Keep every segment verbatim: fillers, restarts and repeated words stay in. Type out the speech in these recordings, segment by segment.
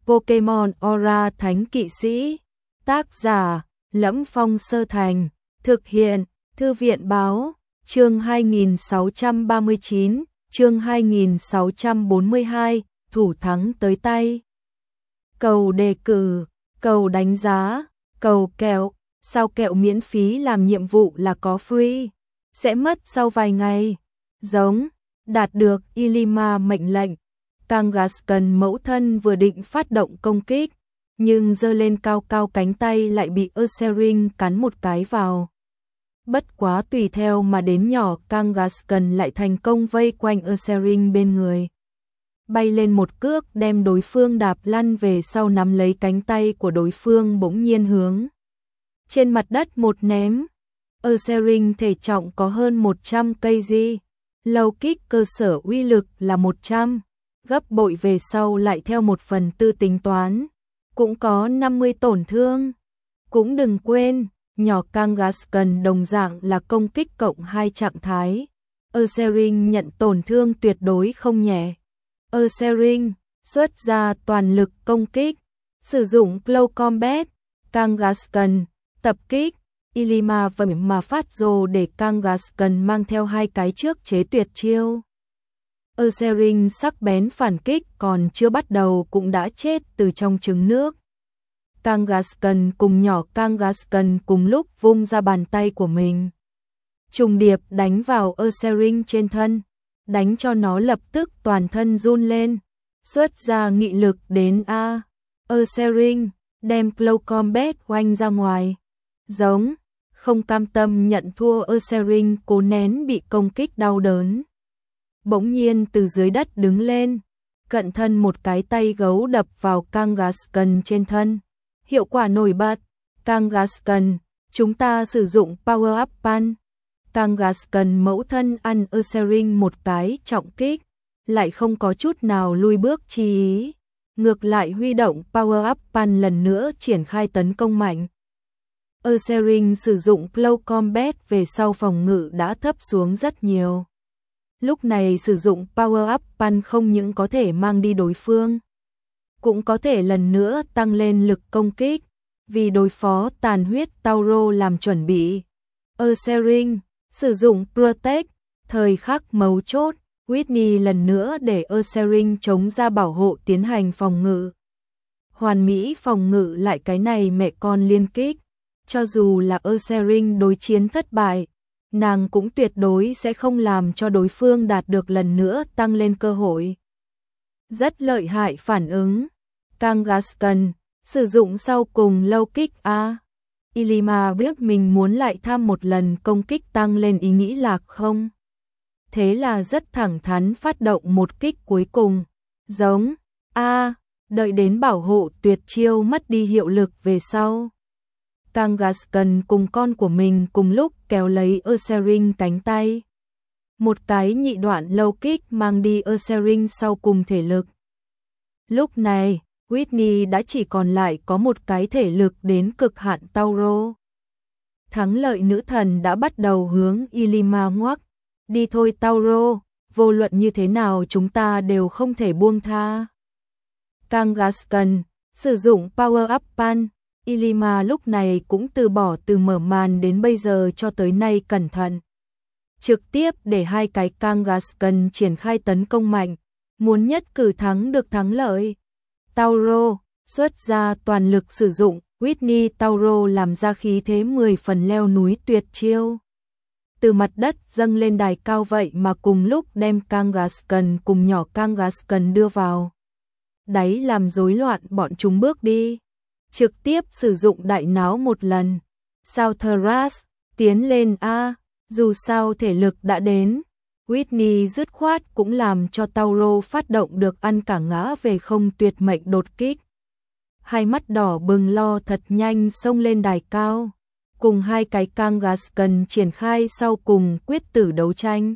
Pokemon Aura Thánh Kỵ Sĩ. Tác giả: Lẫm Phong Sơ Thành. Thực hiện: Thư viện báo. Chương hai nghìn sáu trăm ba mươi chín, chương hai nghìn sáu trăm bốn mươi hai, thủ thắng tới tay. Cầu đề cử, cầu đánh giá, cầu kẹo. Sao kẹo miễn phí làm nhiệm vụ là có free, sẽ mất sau vài ngày. Giống, đạt được Ilima mệnh lệnh. Kangaskhan mẫu thân vừa định phát động công kích, nhưng giơ lên cao cao cánh tay lại bị Ursaring cắn một cái vào. Bất quá tùy theo mà đến nhỏ Kangaskhan lại thành công vây quanh Ursaring bên người. Bay lên một cước đem đối phương đạp lăn về sau, nắm lấy cánh tay của đối phương bỗng nhiên hướng trên mặt đất một ném. Ursaring thể trọng có hơn một trăm ki lô gam, low kick cơ sở uy lực là một trăm, gấp bội về sau lại theo một phần tư tính toán, cũng có năm mươi tổn thương. Cũng đừng quên, nhỏ Kangaskhan đồng dạng là công kích cộng hai trạng thái. Ursaring nhận tổn thương tuyệt đối không nhẹ. Ursaring xuất ra toàn lực công kích, sử dụng Close Combat. Kangaskhan tập kích, Ilima vậy mà phát rồ để Kangaskhan mang theo hai cái trước chế tuyệt chiêu. Ursaring sắc bén phản kích còn chưa bắt đầu cũng đã chết từ trong trứng nước. Kangaskhan cùng nhỏ Kangaskhan cùng lúc vung ra bàn tay của mình, trùng điệp đánh vào Ursaring trên thân, đánh cho nó lập tức toàn thân run lên, xuất ra nghị lực đến A. Ursaring đem Close Combat oanh ra ngoài. Giống, không cam tâm nhận thua, Ursaring cố nén bị công kích đau đớn. Bỗng nhiên từ dưới đất đứng lên, cận thân một cái tay gấu đập vào Kangaskhan trên thân. Hiệu quả nổi bật. Kangaskhan, chúng ta sử dụng Power Up Punch. Kangaskhan mẫu thân ăn Ursaring một cái trọng kích, lại không có chút nào lui bước chi ý. Ngược lại huy động Power Up Punch lần nữa triển khai tấn công mạnh. Ursaring sử dụng Close Combat về sau phòng ngự đã thấp xuống rất nhiều. Lúc này sử dụng Power Up Punch không những có thể mang đi đối phương, cũng có thể lần nữa tăng lên lực công kích, vì đối phó tàn huyết Tauro làm chuẩn bị. Ursaring sử dụng Protect, thời khắc mấu chốt, Whitney lần nữa để Ursaring chống ra bảo hộ tiến hành phòng ngự. Hoàn mỹ phòng ngự lại cái này mẹ con liên kích. Cho dù là Ursaring đối chiến thất bại, nàng cũng tuyệt đối sẽ không làm cho đối phương đạt được lần nữa tăng lên cơ hội. Rất lợi hại phản ứng. Kangaskhan sử dụng sau cùng low kick A. Ilima biết mình muốn lại tham một lần công kích tăng lên ý nghĩ lạc không. Thế là rất thẳng thắn phát động một kích cuối cùng. Giống A. Đợi đến bảo hộ tuyệt chiêu mất đi hiệu lực về sau, Kangaskhan cùng con của mình cùng lúc kéo lấy Ursaring cánh tay. Một cái nhị đoạn low kick mang đi Ursaring sau cùng thể lực. Lúc này, Whitney đã chỉ còn lại có một cái thể lực đến cực hạn Tauro. Thắng lợi nữ thần đã bắt đầu hướng Ilima ngoắc. Đi thôi Tauro, vô luận như thế nào chúng ta đều không thể buông tha. Kangaskhan sử dụng Power Up Punch. Ilima lúc này cũng từ bỏ từ mở màn đến bây giờ cho tới nay cẩn thận. Trực tiếp để hai cái Kangaskhan triển khai tấn công mạnh, muốn nhất cử thắng được thắng lợi. Tauro xuất ra toàn lực sử dụng Whitney Tauro làm ra khí thế mười phần leo núi tuyệt chiêu. Từ mặt đất dâng lên đài cao vậy mà cùng lúc đem Kangaskhan cùng nhỏ Kangaskhan đưa vào đáy làm rối loạn bọn chúng bước đi. Trực tiếp sử dụng đại náo một lần. Sao Thras tiến lên A, dù sao thể lực đã đến. Whitney dứt khoát cũng làm cho Tauro phát động được ăn cả ngã về không tuyệt mệnh đột kích. Hai mắt đỏ bừng lo thật nhanh xông lên đài cao, cùng hai cái Kangaskhan triển khai sau cùng quyết tử đấu tranh.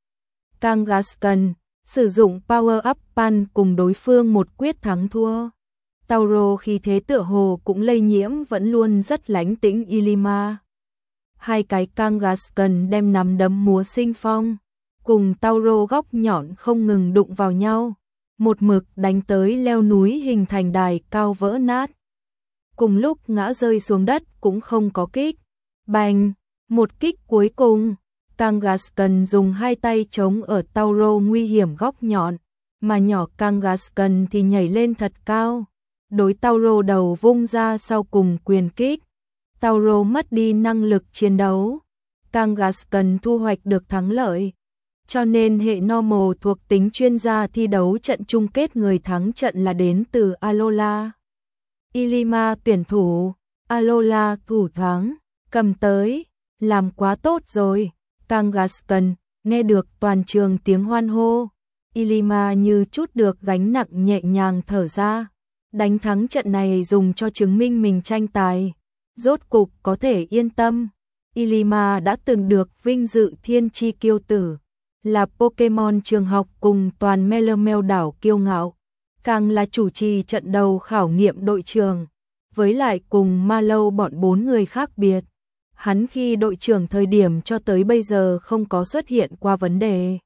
Kangaskhan sử dụng Power Up Punch cùng đối phương một quyết thắng thua. Tauro khi thế tựa hồ cũng lây nhiễm vẫn luôn rất lánh tĩnh Ilima. Hai cái Kangaskhan đem nắm đấm múa sinh phong, cùng Tauro góc nhọn không ngừng đụng vào nhau. một mực đánh tới leo núi hình thành đài cao vỡ nát. Cùng lúc ngã rơi xuống đất cũng không có kích. Bành, một kích cuối cùng, Kangaskhan dùng hai tay chống ở Tauro nguy hiểm góc nhọn, mà nhỏ Kangaskhan thì nhảy lên thật cao, đối Tauro đầu vung ra sau cùng quyền kích. Tauro mất đi năng lực chiến đấu, Kangaskhan thu hoạch được thắng lợi. Cho nên hệ normal thuộc tính chuyên gia thi đấu trận chung kết người thắng trận là đến từ Alola. Ilima tuyển thủ, Alola thủ thắng, cầm tới, làm quá tốt rồi. Kangaskhan nghe được toàn trường tiếng hoan hô, Ilima như chút được gánh nặng nhẹ nhàng thở ra. Đánh thắng trận này dùng cho chứng minh mình tranh tài, rốt cục có thể yên tâm. Ilima đã từng được vinh dự thiên chi kiêu tử, là Pokemon trường học cùng toàn Melemel đảo kiêu ngạo, càng là chủ trì trận đầu khảo nghiệm đội trường, với lại cùng Mallow bọn bốn người khác biệt. Hắn khi đội trưởng thời điểm cho tới bây giờ không có xuất hiện qua vấn đề.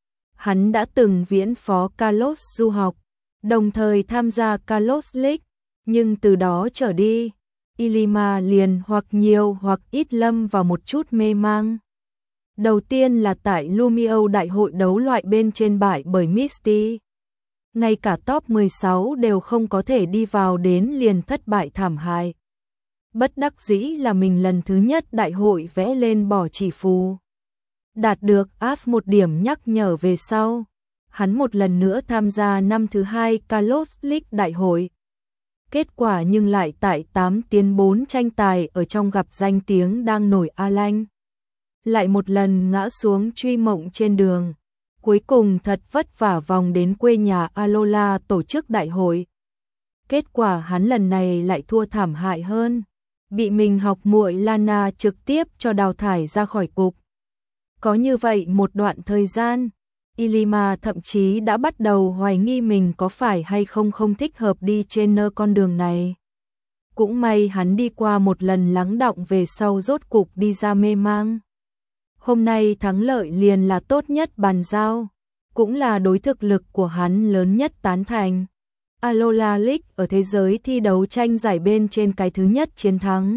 Hắn đã từng viễn phó Kalos du học, đồng thời tham gia Kalos League, nhưng từ đó trở đi, Ilima liền hoặc nhiều hoặc ít lâm vào một chút mê mang. Đầu tiên là tại Lumiose đại hội đấu loại bên trên bại bởi Misty. Ngay cả top mười sáu đều không có thể đi vào đến liền thất bại thảm hại. Bất đắc dĩ là mình lần thứ nhất đại hội vẽ lên bỏ chỉ phù. Đạt được As một điểm nhắc nhở về sau. Hắn một lần nữa tham gia năm thứ hai Kalos League đại hội. Kết quả nhưng lại tại tám tiến bốn tranh tài ở trong gặp danh tiếng đang nổi Alan. Lại một lần ngã xuống truy mộng trên đường. Cuối cùng thật vất vả vòng đến quê nhà Alola tổ chức đại hội. Kết quả hắn lần này lại thua thảm hại hơn. Bị mình học muội Lana trực tiếp cho đào thải ra khỏi cục. Có như vậy một đoạn thời gian, Ilima thậm chí đã bắt đầu hoài nghi mình có phải hay không không thích hợp đi trên nơ con đường này. Cũng may hắn đi qua một lần lắng đọng về sau rốt cục đi ra mê mang. Hôm nay thắng lợi liền là tốt nhất bàn giao, cũng là đối thực lực của hắn lớn nhất tán thành. Alola League ở thế giới thi đấu tranh giải bên trên cái thứ nhất chiến thắng.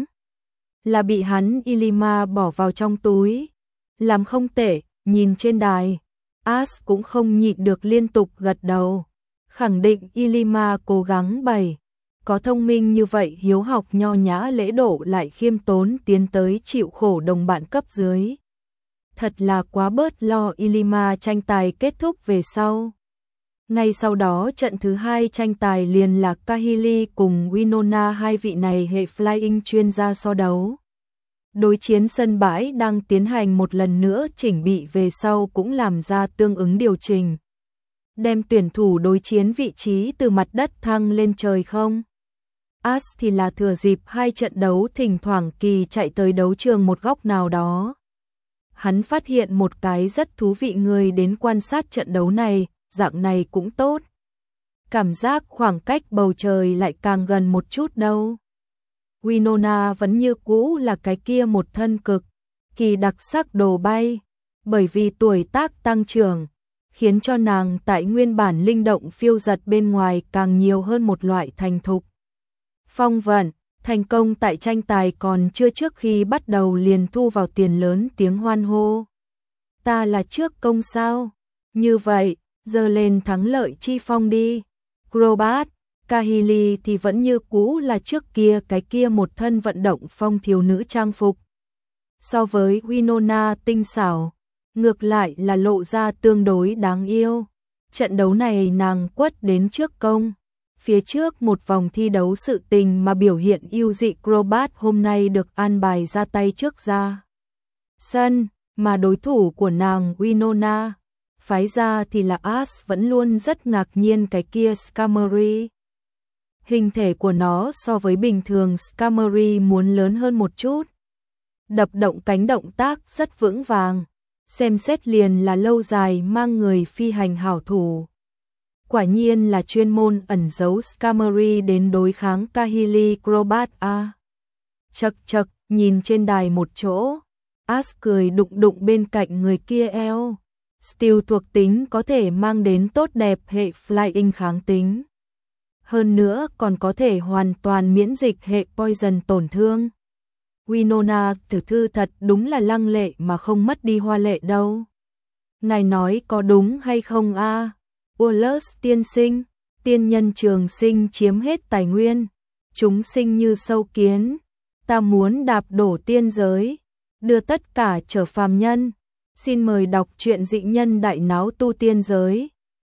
Là bị hắn Ilima bỏ vào trong túi. Làm không tệ, nhìn trên đài. As cũng không nhịn được liên tục gật đầu. Khẳng định Ilima cố gắng bày. Có thông minh như vậy hiếu học nho nhã lễ độ lại khiêm tốn tiến tới chịu khổ đồng bạn cấp dưới. Thật là quá bớt lo. Ilima tranh tài kết thúc về sau. Ngay sau đó trận thứ hai tranh tài liền là Kahili cùng Winona, hai vị này hệ flying chuyên gia so đấu. Đối chiến sân bãi đang tiến hành một lần nữa chỉnh bị về sau cũng làm ra tương ứng điều chỉnh. Đem tuyển thủ đối chiến vị trí từ mặt đất thăng lên trời không? As thì là thừa dịp hai trận đấu thỉnh thoảng kỳ chạy tới đấu trường một góc nào đó. Hắn phát hiện một cái rất thú vị người đến quan sát trận đấu này, dạng này cũng tốt. Cảm giác khoảng cách bầu trời lại càng gần một chút đâu. Winona vẫn như cũ là cái kia một thân cực kỳ đặc sắc đồ bay, bởi vì tuổi tác tăng trưởng, khiến cho nàng tại nguyên bản linh động phiêu giật bên ngoài càng nhiều hơn một loại thành thục. Phong vận, thành công tại tranh tài còn chưa trước khi bắt đầu liền thu vào tiền lớn tiếng hoan hô. Ta là trước công sao? Như vậy, giờ lên thắng lợi chi phong đi. Crobat, Kahili thì vẫn như cũ là trước kia cái kia một thân vận động phong thiếu nữ trang phục. So với Winona tinh xảo, ngược lại là lộ ra tương đối đáng yêu. Trận đấu này nàng quất đến trước công. Phía trước một vòng thi đấu sự tình mà biểu hiện ưu dị Crobat hôm nay được an bài ra tay trước ra sân, mà đối thủ của nàng Winona phái ra thì là As vẫn luôn rất ngạc nhiên cái kia Skarmory. Hình thể của nó so với bình thường Skarmory muốn lớn hơn một chút. Đập động cánh động tác rất vững vàng, xem xét liền là lâu dài mang người phi hành hảo thủ. Quả nhiên là chuyên môn ẩn giấu Skarmory đến đối kháng Kahili Crobat a. Chậc chậc, nhìn trên đài một chỗ, As cười đụng đụng bên cạnh người kia eo. Steel thuộc tính có thể mang đến tốt đẹp hệ flying kháng tính. Hơn nữa còn có thể hoàn toàn miễn dịch hệ poison tổn thương. Winona tiểu thư thật đúng là lăng lệ mà không mất đi hoa lệ đâu. Ngài nói có đúng hay không a? À? Wallace tiên sinh, tiên nhân trường sinh chiếm hết tài nguyên, chúng sinh như sâu kiến, ta muốn đạp đổ tiên giới, đưa tất cả trở phàm nhân. Xin mời đọc truyện Dị nhân đại náo tu tiên giới.